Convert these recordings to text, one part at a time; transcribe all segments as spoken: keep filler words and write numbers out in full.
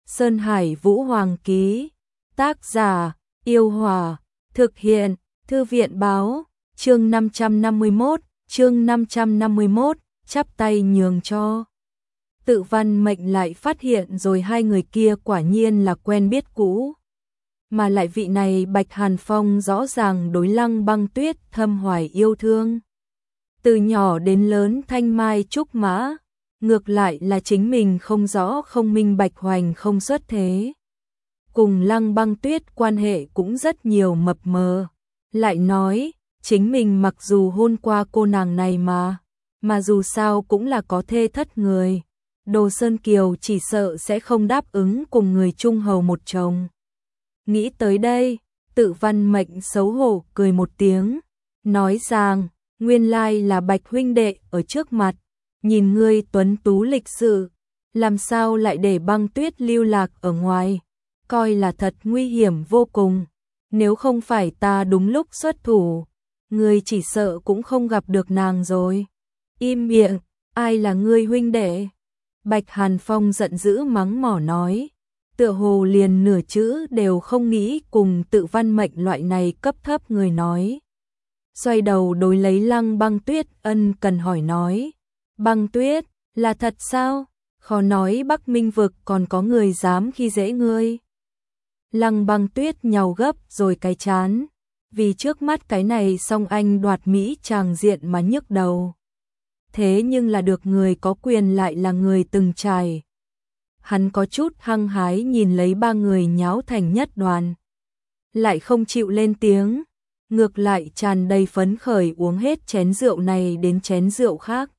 Sơn Hải Vũ Hoàng ký. Tác giả: Yêu Hòa. Thực hiện: Thư viện báo. Chương năm trăm năm mươi mốt, chương năm trăm năm mươi mốt, chắp tay nhường cho. Tự Văn Mệnh lại phát hiện rồi hai người kia quả nhiên là quen biết cũ. Mà lại vị này Bạch Hàn Phong rõ ràng đối Lăng Băng Tuyết thâm hoài yêu thương. Từ nhỏ đến lớn thanh mai trúc mã, ngược lại là chính mình không rõ không minh bạch hoành không xuất thế. Cùng Lăng Băng Tuyết quan hệ cũng rất nhiều mập mờ. Lại nói, chính mình mặc dù hôn qua cô nàng này mà, mà dù sao cũng là có thê thất người. Đồ Sơn Kiều chỉ sợ sẽ không đáp ứng cùng người chung hầu một chồng. Nghĩ tới đây, Tự Văn Mệnh xấu hổ cười một tiếng, nói rằng, nguyên lai là Bạch huynh đệ ở trước mặt, nhìn ngươi tuấn tú lịch sự, làm sao lại để Băng Tuyết lưu lạc ở ngoài, coi là thật nguy hiểm vô cùng, nếu không phải ta đúng lúc xuất thủ, ngươi chỉ sợ cũng không gặp được nàng rồi. Im miệng, ai là ngươi huynh đệ? Bạch Hàn Phong giận dữ mắng mỏ nói, tựa hồ liền nửa chữ đều không nghĩ cùng Tự Văn Mệnh loại này cấp thấp người nói. Xoay đầu đối lấy Lăng Băng Tuyết ân cần hỏi nói, Băng Tuyết, là thật sao? Khó nói Bắc Minh vực còn có người dám khi dễ ngươi. Lăng Băng Tuyết nhàu gấp rồi cái chán, vì trước mắt cái này song anh đoạt mỹ tràng diện mà nhức đầu. Thế nhưng là được người có quyền lại là người từng trải. Hắn có chút hăng hái nhìn lấy ba người nháo thành nhất đoàn. Lại không chịu lên tiếng, ngược lại tràn đầy phấn khởi uống hết chén rượu này đến chén rượu khác.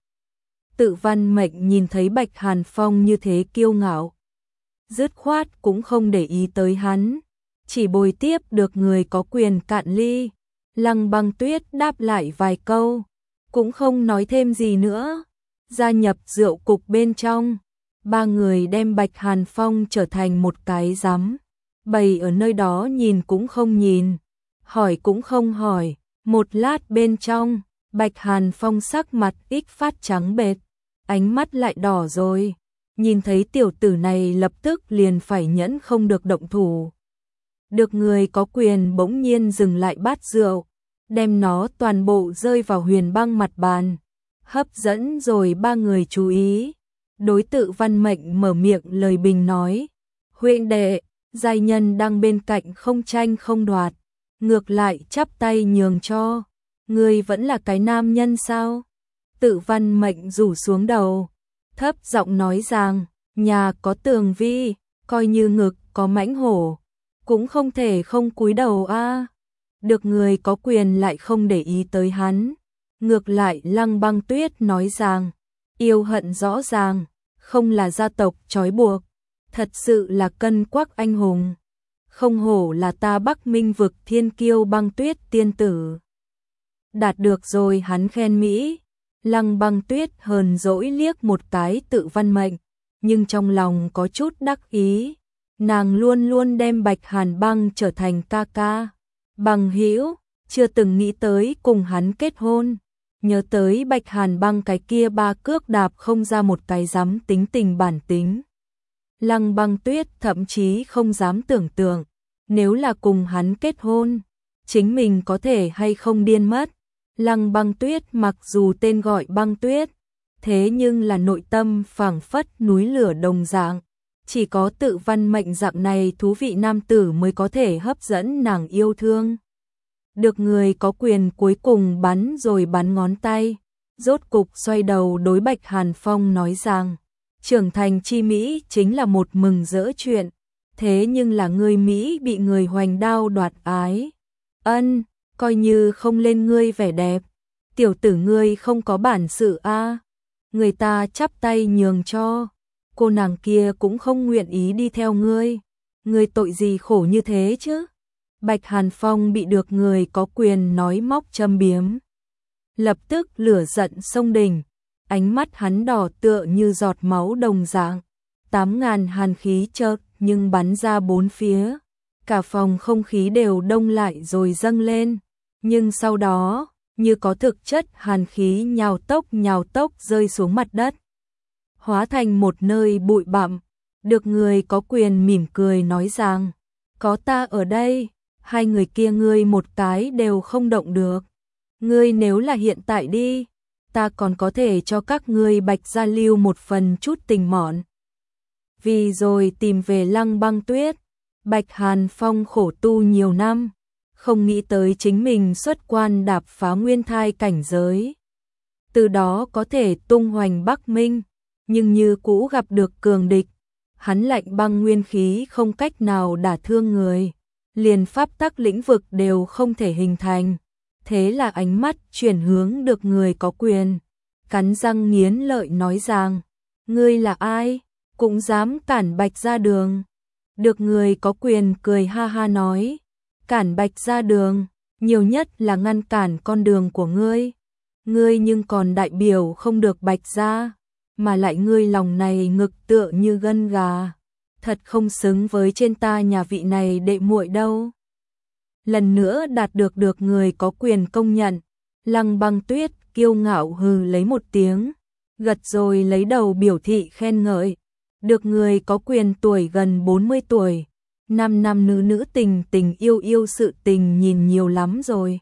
Tự Văn Mệnh nhìn thấy Bạch Hàn Phong như thế kiêu ngạo, dứt khoát cũng không để ý tới hắn, chỉ bồi tiếp được người có quyền cạn ly. Lăng Băng Tuyết đáp lại vài câu, cũng không nói thêm gì nữa, gia nhập rượu cục bên trong. Ba người đem Bạch Hàn Phong trở thành một cái rắm, bày ở nơi đó nhìn cũng không nhìn, hỏi cũng không hỏi. Một lát bên trong, Bạch Hàn Phong sắc mặt ích phát trắng bệch, ánh mắt lại đỏ rồi, nhìn thấy tiểu tử này lập tức liền phải nhẫn không được động thủ. Được người có quyền bỗng nhiên dừng lại bát rượu, đem nó toàn bộ rơi vào huyền băng mặt bàn, hấp dẫn rồi ba người chú ý. Đối Tự Văn Mệnh mở miệng lời bình nói, huynh đệ, giai nhân đang bên cạnh không tranh không đoạt, ngược lại chắp tay nhường cho, ngươi vẫn là cái nam nhân sao? Tự Văn Mệnh rủ xuống đầu, thấp giọng nói rằng, nhà có tường vi, coi như ngực có mãnh hổ, cũng không thể không cúi đầu a. À. Được người có quyền lại không để ý tới hắn, ngược lại Lăng Băng Tuyết nói rằng, yêu hận rõ ràng, không là gia tộc trói buộc, thật sự là cân quắc anh hùng. Không hổ là ta Bắc Minh vực thiên kiêu Băng Tuyết tiên tử. Đạt được rồi, hắn khen mỹ. Lăng Băng Tuyết hờn dỗi liếc một cái Tự Văn Mệnh, nhưng trong lòng có chút đắc ý. Nàng luôn luôn đem Bạch Hàn Băng trở thành ca ca, bằng hữu, chưa từng nghĩ tới cùng hắn kết hôn. Nhớ tới Bạch Hàn Băng cái kia ba cước đạp không ra một cái dám tính tình bản tính. Lăng Băng Tuyết thậm chí không dám tưởng tượng, nếu là cùng hắn kết hôn, chính mình có thể hay không điên mất. Lăng Băng Tuyết mặc dù tên gọi Băng Tuyết, thế nhưng là nội tâm phảng phất núi lửa đồng dạng. Chỉ có Tự Văn Mệnh dạng này thú vị nam tử mới có thể hấp dẫn nàng yêu thương. Được người có quyền cuối cùng bắn rồi bắn ngón tay, rốt cục xoay đầu đối Bạch Hàn Phong nói rằng, trưởng thành chi Mỹ chính là một mừng rỡ chuyện, thế nhưng là người Mỹ bị người hoành đao đoạt ái. Ân, coi như không lên ngươi vẻ đẹp, tiểu tử ngươi không có bản sự a. À. Người ta chắp tay nhường cho, cô nàng kia cũng không nguyện ý đi theo ngươi, ngươi tội gì khổ như thế chứ? Bạch Hàn Phong bị được người có quyền nói móc châm biếm, lập tức lửa giận sông đỉnh, ánh mắt hắn đỏ tựa như giọt máu đồng dạng, tám ngàn hàn khí chợt nhưng bắn ra bốn phía, cả phòng không khí đều đông lại rồi dâng lên, nhưng sau đó, như có thực chất hàn khí nhào tốc nhào tốc rơi xuống mặt đất, hóa thành một nơi bụi bặm, Được người có quyền mỉm cười nói rằng, có ta ở đây, hai người kia ngươi một cái đều không động được. Ngươi nếu là hiện tại đi, ta còn có thể cho các ngươi Bạch gia lưu một phần chút tình mọn. Vì rồi tìm về Lăng Băng Tuyết, Bạch Hàn Phong khổ tu nhiều năm, không nghĩ tới chính mình xuất quan đạp phá nguyên thai cảnh giới. Từ đó có thể tung hoành Bắc Minh, nhưng như cũ gặp được cường địch, hắn lạnh băng nguyên khí không cách nào đả thương người, liền pháp tắc lĩnh vực đều không thể hình thành. Thế là ánh mắt chuyển hướng được người có quyền, cắn răng nghiến lợi nói rằng, ngươi là ai, cũng dám cản Bạch gia đường. Được người có quyền cười ha ha nói, cản Bạch gia đường, nhiều nhất là ngăn cản con đường của ngươi. Ngươi nhưng còn đại biểu không được Bạch gia, mà lại ngươi lòng này ngực tựa như gân gà, thật không xứng với trên ta nhà vị này đệ muội đâu. Lần nữa đạt được được người có quyền công nhận, Lăng Băng Tuyết kiêu ngạo hừ lấy một tiếng, gật rồi lấy đầu biểu thị khen ngợi. Được người có quyền tuổi gần bốn mươi tuổi, năm năm nữ nữ tình tình yêu yêu sự tình nhìn nhiều lắm rồi.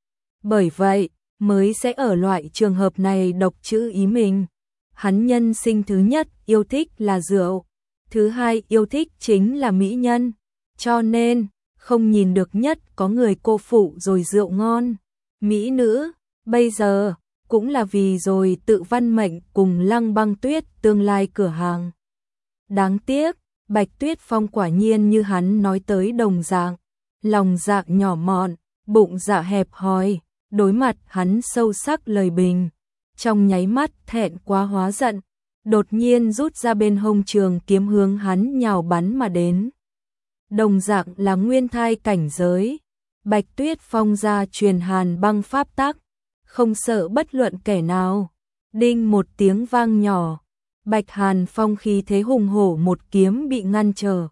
Bởi vậy, mới sẽ ở loại trường hợp này độc chữ ý mình. Hắn nhân sinh thứ nhất yêu thích là rượu, thứ hai yêu thích chính là mỹ nhân, cho nên không nhìn được nhất có người cô phụ rồi rượu ngon, mỹ nữ, bây giờ cũng là vì rồi tự văn mệnh cùng Lăng Băng Tuyết tương lai cửa hàng. Đáng tiếc, Bạch Tuyết Phong quả nhiên như hắn nói tới đồng dạng, lòng dạ nhỏ mọn, bụng dạ hẹp hòi, đối mặt hắn sâu sắc lời bình, trong nháy mắt thẹn quá hóa giận, đột nhiên rút ra bên hông trường kiếm hướng hắn nhào bắn mà đến. Đồng dạng là nguyên thai cảnh giới, Bạch Tuyết Phong ra truyền hàn băng pháp tắc, không sợ bất luận kẻ nào. Đinh một tiếng vang nhỏ, Bạch Hàn Phong khí thế hùng hổ một kiếm bị ngăn trở.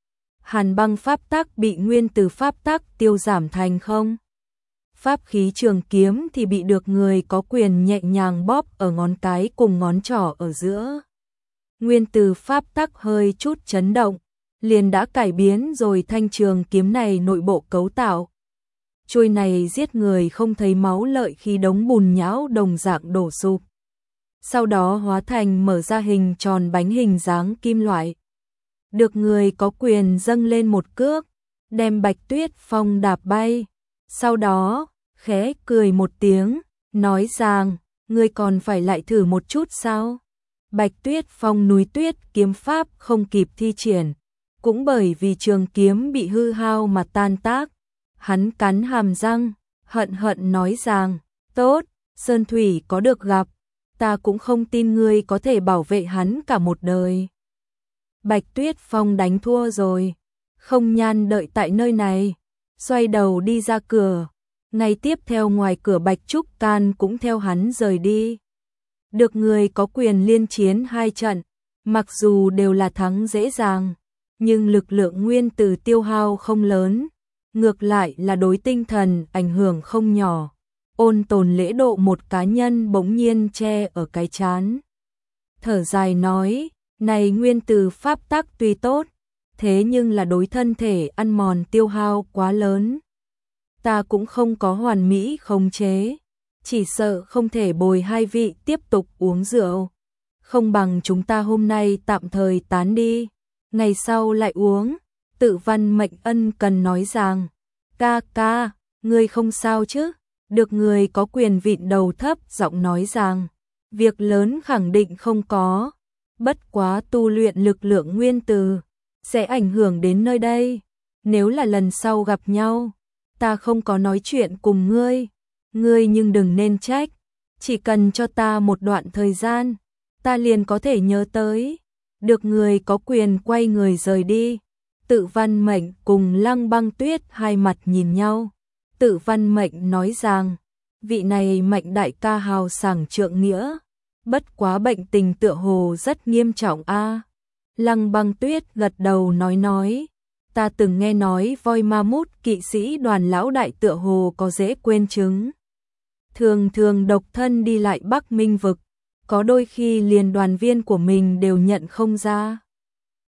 Hàn băng pháp tắc bị nguyên từ pháp tắc tiêu giảm thành không. Pháp khí trường kiếm thì bị được người có quyền nhẹ nhàng bóp ở ngón cái cùng ngón trỏ ở giữa. Nguyên từ pháp tắc hơi chút chấn động, liền đã cải biến rồi thanh trường kiếm này nội bộ cấu tạo. Chuôi này giết người không thấy máu lợi khi đống bùn nhão đồng dạng đổ sụp. Sau đó hóa thành mở ra hình tròn bánh hình dáng kim loại. Được người có quyền dâng lên một cước, đem Bạch Tuyết Phong đạp bay. Sau đó, khẽ cười một tiếng, nói rằng, ngươi còn phải lại thử một chút sao? Bạch Tuyết Phong núi tuyết kiếm pháp không kịp thi triển, cũng bởi vì trường kiếm bị hư hao mà tan tác. Hắn cắn hàm răng, hận hận nói rằng, tốt, Sơn Thủy có được gặp, ta cũng không tin ngươi có thể bảo vệ hắn cả một đời. Bạch Tuyết Phong đánh thua rồi, không nhan đợi tại nơi này, xoay đầu đi ra cửa, ngay tiếp theo ngoài cửa Bạch Trúc Can cũng theo hắn rời đi. Được người có quyền liên chiến hai trận, mặc dù đều là thắng dễ dàng, nhưng lực lượng nguyên từ tiêu hao không lớn, ngược lại là đối tinh thần ảnh hưởng không nhỏ. Ôn Tồn lễ độ một cá nhân bỗng nhiên che ở cái trán, thở dài nói, này nguyên từ pháp tắc tuy tốt, thế nhưng là đối thân thể ăn mòn tiêu hao quá lớn. Ta cũng không có hoàn mỹ khống chế, chỉ sợ không thể bồi hai vị tiếp tục uống rượu. Không bằng chúng ta hôm nay tạm thời tán đi, ngày sau lại uống. Tự văn mệnh ân cần nói rằng, ca ca, ngươi không sao chứ? Được người có quyền vịn đầu thấp giọng nói rằng, việc lớn khẳng định không có, bất quá tu luyện lực lượng nguyên từ sẽ ảnh hưởng đến nơi đây. Nếu là lần sau gặp nhau, ta không có nói chuyện cùng ngươi, ngươi nhưng đừng nên trách, chỉ cần cho ta một đoạn thời gian, ta liền có thể nhớ tới. Được người có quyền quay người rời đi. Tự văn mệnh cùng Lăng Băng Tuyết hai mặt nhìn nhau. Tự văn mệnh nói rằng, vị này Mệnh đại ca hào sảng trượng nghĩa, bất quá bệnh tình tựa hồ rất nghiêm trọng a. Lăng Băng Tuyết gật đầu nói nói, ta từng nghe nói voi ma mút kỵ sĩ đoàn lão đại tựa hồ có dễ quên chứng. Thường thường độc thân đi lại Bắc Minh vực, có đôi khi liền đoàn viên của mình đều nhận không ra.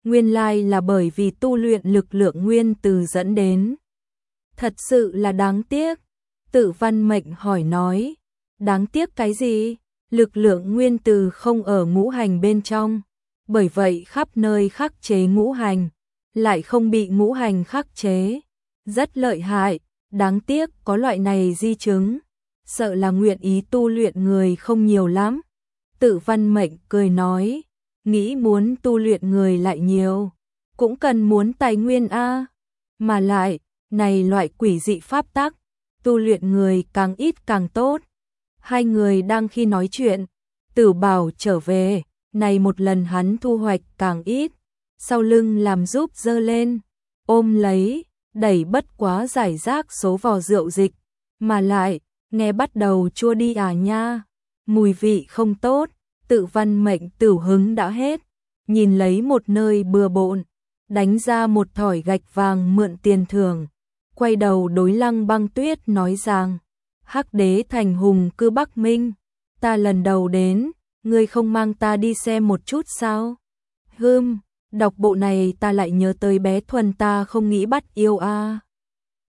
Nguyên lai là bởi vì tu luyện lực lượng nguyên từ dẫn đến. Thật sự là đáng tiếc. Tử Văn Mệnh hỏi nói. Đáng tiếc cái gì? Lực lượng nguyên từ không ở ngũ hành bên trong. Bởi vậy khắp nơi khắc chế ngũ hành. Lại không bị ngũ hành khắc chế. Rất lợi hại. Đáng tiếc có loại này di chứng. Sợ là nguyện ý tu luyện người không nhiều lắm. Tử Văn Mệnh cười nói. Nghĩ muốn tu luyện người lại nhiều. Cũng cần muốn tài nguyên a. Mà lại, này loại quỷ dị pháp tắc. Tu luyện người càng ít càng tốt. Hai người đang khi nói chuyện. Tử Bảo trở về. Này một lần hắn thu hoạch càng ít. Sau lưng làm giúp dơ lên. Ôm lấy. Đẩy bất quá giải rác số vò rượu dịch. Mà lại, nghe bắt đầu chua đi à nha. Mùi vị không tốt. Tử Văn Mệnh tửu hứng đã hết. Nhìn lấy một nơi bừa bộn. Đánh ra một thỏi gạch vàng mượn tiền thưởng. Quay đầu đối Lăng Băng Tuyết nói rằng. Hắc đế thành hùng cư Bắc Minh. Ta lần đầu đến. Ngươi không mang ta đi xem một chút sao? Hừm, đọc bộ này ta lại nhớ tới bé Thuần ta không nghĩ bắt yêu a.